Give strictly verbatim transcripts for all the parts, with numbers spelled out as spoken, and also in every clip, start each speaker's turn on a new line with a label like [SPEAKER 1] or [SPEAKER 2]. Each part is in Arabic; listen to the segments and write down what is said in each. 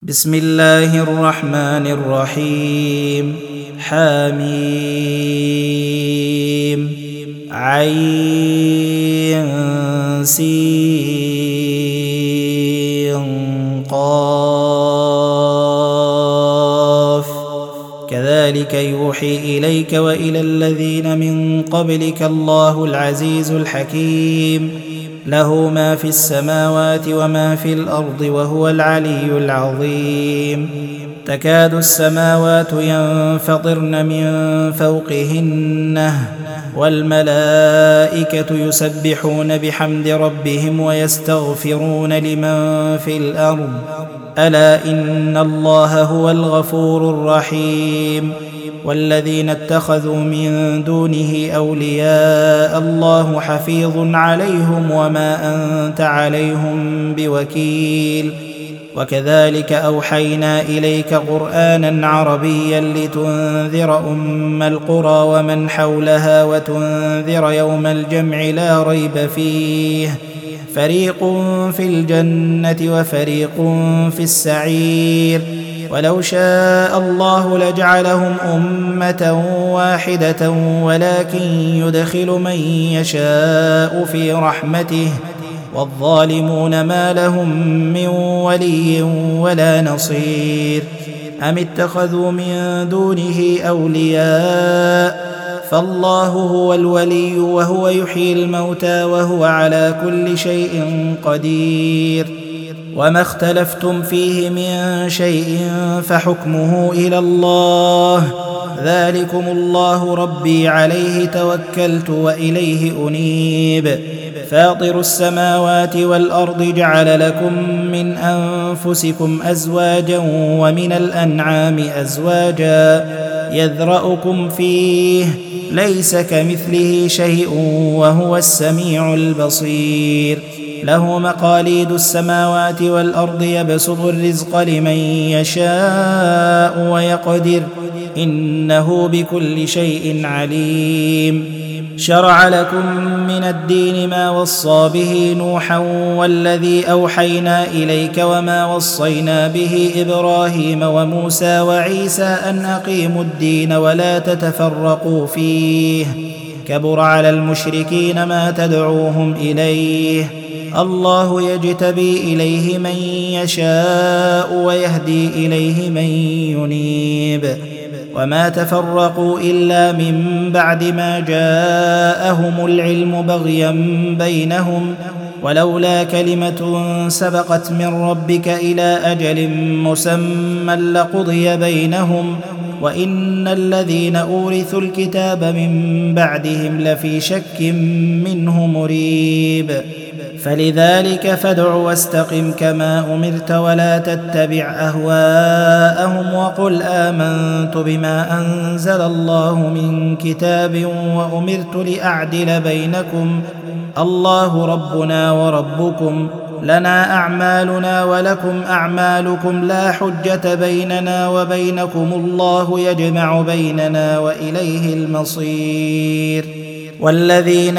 [SPEAKER 1] بسم الله الرحمن الرحيم. حميم عين سين قاف كذلك يوحي إليك وإلى الذين من قبلك الله العزيز الحكيم له ما في السماوات وما في الأرض وهو العلي العظيم. تكاد السماوات ينفطرن من فوقهن والملائكة يسبحون بحمد ربهم ويستغفرون لمن في الأرض ألا إن الله هو الغفور الرحيم. والذين اتخذوا من دونه أولياء الله حفيظ عليهم وما أنت عليهم بوكيل. وكذلك أوحينا إليك قرآنا عربيا لتنذر أم القرى ومن حولها وتنذر يوم الجمع لا ريب فيه فريق في الجنة وفريق في السعير. ولو شاء الله لجعلهم أمة واحدة ولكن يدخل من يشاء في رحمته والظالمون ما لهم من ولي ولا نصير. أم اتخذوا من دونه أولياء فالله هو الولي وهو يحيي الموتى وهو على كل شيء قدير. وما اختلفتم فيه من شيء فحكمه إلى الله ذلكم الله ربي عليه توكلت وإليه أنيب. فاطر السماوات والأرض جعل لكم من أنفسكم أزواجا ومن الأنعام أزواجا يذرأكم فيه ليس كمثله شيء وهو السميع البصير. له مقاليد السماوات والأرض يبسط الرزق لمن يشاء ويقدر إنه بكل شيء عليم. شرع لكم من الدين ما وصى به نوحا والذي أوحينا إليك وما وصينا به إبراهيم وموسى وعيسى أن أقيموا الدين ولا تتفرقوا فيه كبر على المشركين ما تدعوهم إليه الله يجتبي إليه من يشاء ويهدي إليه من ينيب. وما تفرقوا إلا من بعد ما جاءهم العلم بغيا بينهم ولولا كلمة سبقت من ربك إلى أجل مسمى لقضي بينهم وإن الذين أورثوا الكتاب من بعدهم لفي شك منه مريب. فلذلك فادع واستقم كما أمرت ولا تتبع أهواءهم وقل آمنت بما أنزل الله من كتاب وأمرت لأعدل بينكم الله ربنا وربكم لنا أعمالنا ولكم أعمالكم لا حجة بيننا وبينكم الله يجمع بيننا وإليه المصير. والذين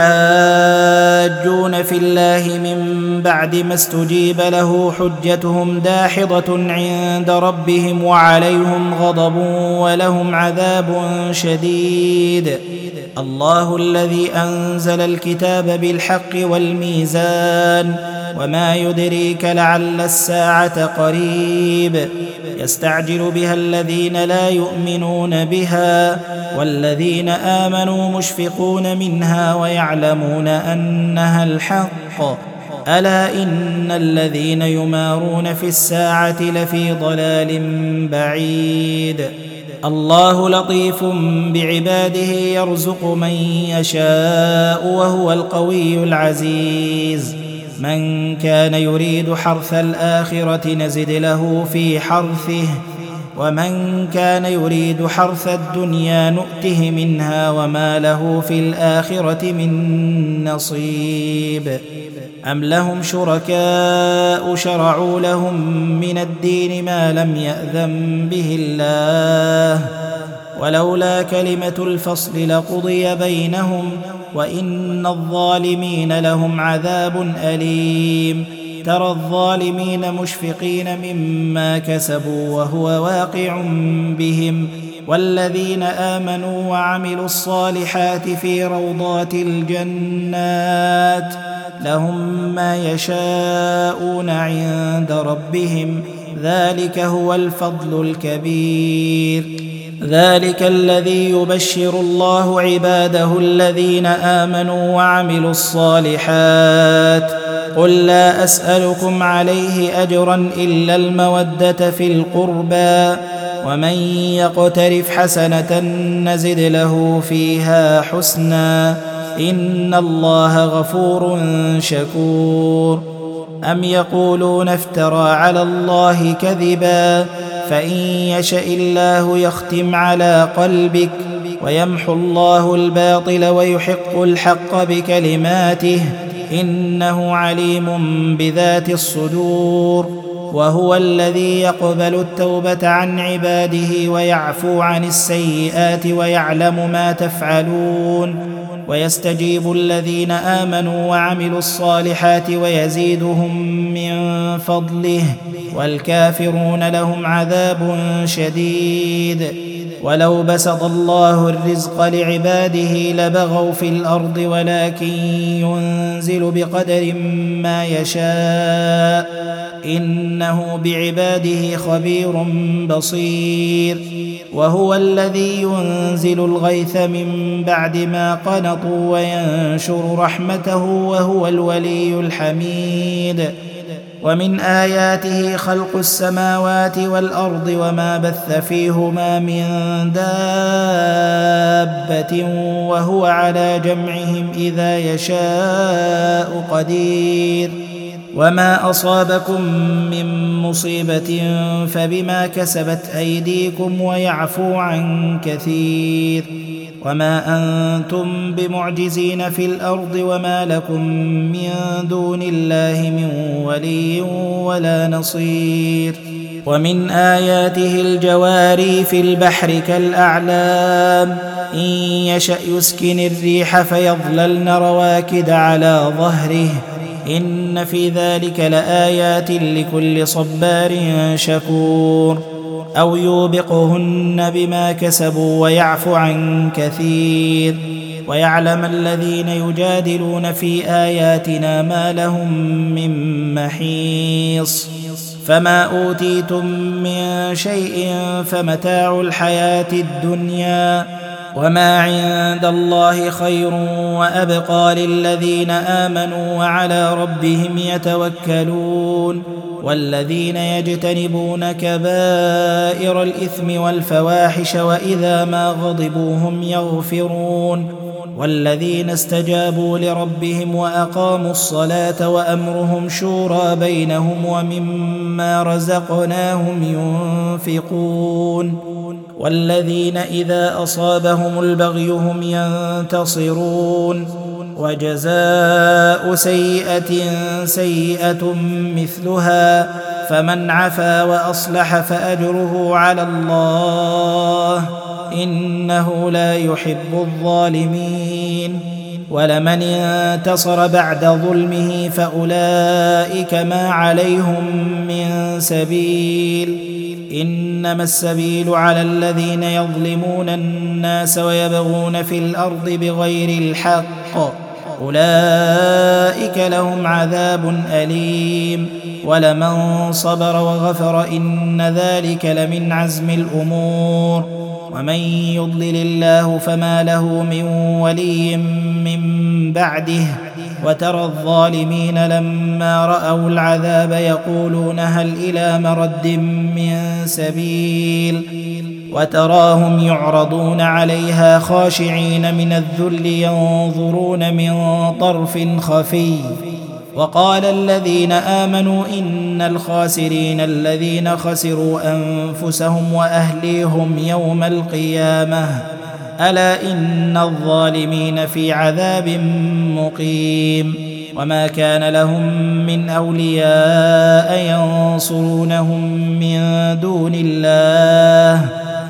[SPEAKER 1] يحاجون في الله من بعد ما استجيب له حجتهم داحضة عند ربهم وعليهم غضب ولهم عذاب شديد. الله الذي أنزل الكتاب بالحق والميزان وما يدريك لعل الساعة قريب يستعجل بها الذين لا يؤمنون بها والذين آمنوا مشفقون منها ويعلمون أنها الحق ألا إن الذين يمارون في الساعة لفي ضلال بعيد. الله لطيف بعباده يرزق من يشاء وهو القوي العزيز. من كان يريد حرث الآخرة نزد له في حرثه ومن كان يريد حرث الدنيا نؤته منها وما له في الآخرة من نصيب. أم لهم شركاء شرعوا لهم من الدين ما لم يأذن به الله ولولا كلمة الفصل لقضي بينهم وإن الظالمين لهم عذاب أليم. ترى الظالمين مشفقين مما كسبوا وهو واقع بهم والذين آمنوا وعملوا الصالحات في روضات الجنات لهم ما يشاءون عند ربهم ذلك هو الفضل الكبير. ذلك الذي يبشر الله عباده الذين آمنوا وعملوا الصالحات قل لا أسألكم عليه أجرا إلا المودة في القربى ومن يقترف حسنة نزد له فيها حسنا إن الله غفور شكور. أم يقولون افترى على الله كذبا فإن يشأ الله يختم على قلبك ويمحو الله الباطل ويحق الحق بكلماته إنه عليم بذات الصدور. وهو الذي يقبل التوبة عن عباده ويعفو عن السيئات ويعلم ما تفعلون ويستجيب الذين آمنوا وعملوا الصالحات ويزيدهم من فضله والكافرون لهم عذاب شديد. ولو بسط الله الرزق لعباده لبغوا في الأرض ولكن ينزل بقدر ما يشاء إنه بعباده خبير بصير. وهو الذي ينزل الغيث من بعد ما قنطوا وينشر رحمته وهو الولي الحميد. ومن آياته خلق السماوات والأرض وما بث فيهما من دابة وهو على جمعهم إذا يشاء قدير. وما أصابكم من مصيبة فبما كسبت أيديكم ويعفو عن كثير. وما أنتم بمعجزين في الأرض وما لكم من دون الله من ولي ولا نصير. ومن آياته الجواري في البحر كالأعلام إن يشأ يسكن الريح فيظللن رواكد على ظهره إن في ذلك لآيات لكل صبار شكور. أو يوبقهن بما كسبوا ويعفو عن كثير. ويعلم الذين يجادلون في آياتنا ما لهم من محيص. فما أوتيتم من شيء فمتاع الحياة الدنيا وما عند الله خير وأبقى للذين آمنوا وعلى ربهم يتوكلون. والذين يجتنبون كبائر الإثم والفواحش وإذا ما غضبوا هم يغفرون. والذين استجابوا لربهم وأقاموا الصلاة وأمرهم شورى بينهم ومما رزقناهم ينفقون. والذين إذا أصابهم البغي هم ينتصرون. وجزاء سيئة سيئة مثلها فمن عفا وأصلح فأجره على الله إنه لا يحب الظالمين. ولمن انتصر بعد ظلمه فأولئك ما عليهم من سبيل إنما السبيل على الذين يظلمون الناس ويبغون في الأرض بغير الحق أولئك لهم عذاب أليم. ولمن صبر وغفر إن ذلك لمن عزم الأمور. ومن يضلل الله فما له من ولي من بعده. وترى الظالمين لما رأوا العذاب يقولون هل إلى مرد من سبيل وتراهم يعرضون عليها خاشعين من الذل ينظرون من طرف خفي. وقال الذين آمنوا إن الخاسرين الذين خسروا أنفسهم وأهليهم يوم القيامة ألا إن الظالمين في عذاب مقيم. وما كان لهم من أولياء ينصرونهم من دون الله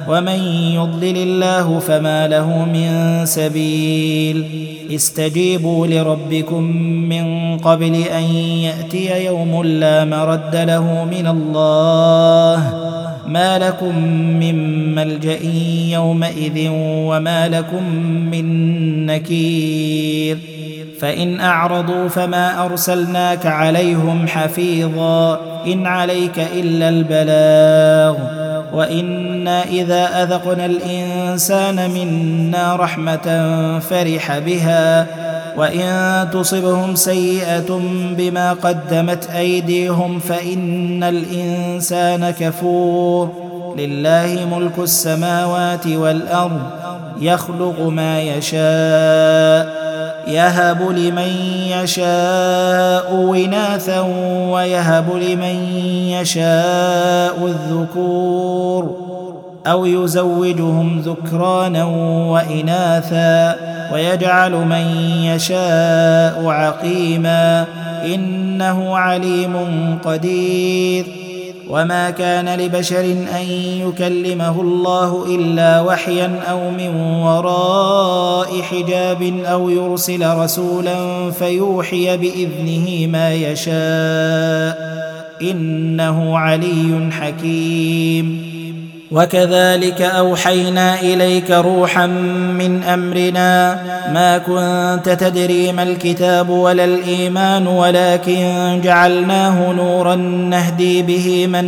[SPEAKER 1] ومن يضلل الله فما له من سبيل استجيبوا لربكم من قبل أن يأتي يوم لا مرد له من الله ما لكم من ملجأ يومئذ وما لكم من نكير فإن أعرضوا فما أرسلناك عليهم حفيظا إن عليك إلا البلاغ وإنا إذا أذقنا الإنسان منا رحمة فرح بها وإن تصبهم سيئة بما قدمت أيديهم فإن الإنسان كفور لله ملك السماوات والأرض يخلق ما يشاء يهب لمن يشاء إناثا ويهب لمن يشاء الذكور أو يزوجهم ذكرانا وإناثا ويجعل من يشاء عقيما إنه عليم قدير وما كان لبشر أن يكلمه الله إلا وحيا أو من وراء حجاب أو يرسل رسولا فيوحي بإذنه ما يشاء إنه علي حكيم وكذلك أوحينا إليك روحا من أمرنا ما كنت تدري ما الكتاب ولا الإيمان ولكن جعلناه نورا نهدي به من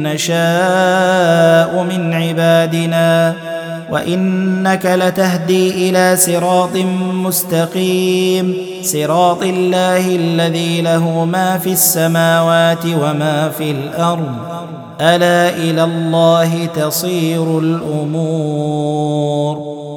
[SPEAKER 1] نشاء من عبادنا وإنك لتهدي إلى صراط مستقيم صراط الله الذي له ما في السماوات وما في الأرض ألا إلى الله تصير الأمور